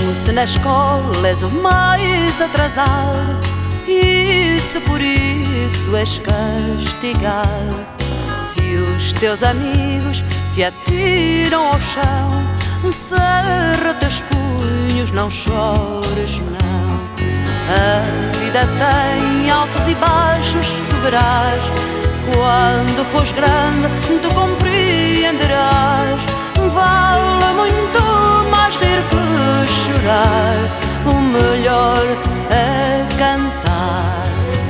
Mesmo se na escola és o mais atrasado, e se por isso és castigado, se os teus amigos te atiram ao chão, cerra teus punhos, não chores, não. A vida tem altos e baixos, tu verás. Quando fores grande, tu compreenderás. Vale muito mais rir que chorar. O melhor é cantar.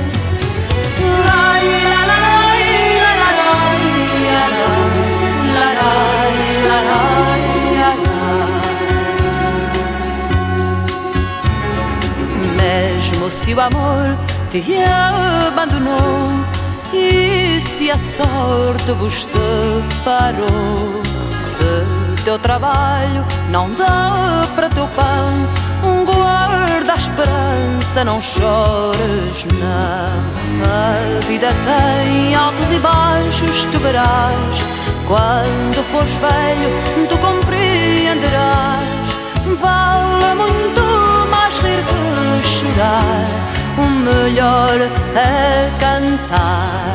Mesmo se o amor te abandonou e se a sorte vos separou, se teu trabalho não dá para teu pão, guarda a esperança, não chores, não. A vida tem altos e baixos, tu verás. Quando fores velho, tu compreenderás. Vale muito mais rir que chorar. O melhor é cantar.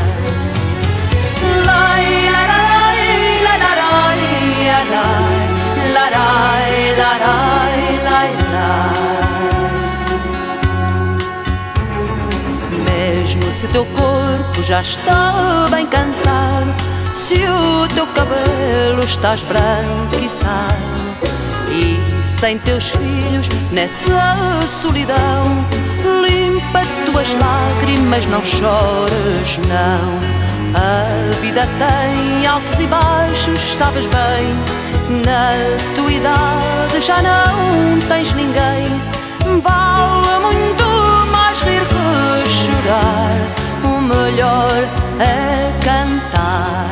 Lai, lai, lai, lai, lai, lai, lai, lai, lai, lai. Mesmo se teu corpo já está bem cansado, se o teu cabelo está esbranquiçado, e sem teus filhos nessa solidão, limpa tuas lágrimas, não chores, não. A vida tem altos e baixos, sabes bem. Na tua idade já não tens ninguém. Vale muito mais rir que chorar. O melhor é cantar.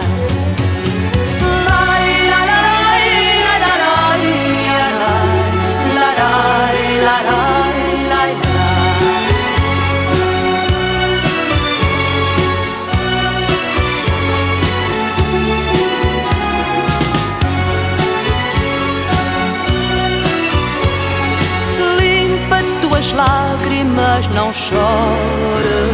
Lágrimas, não chores.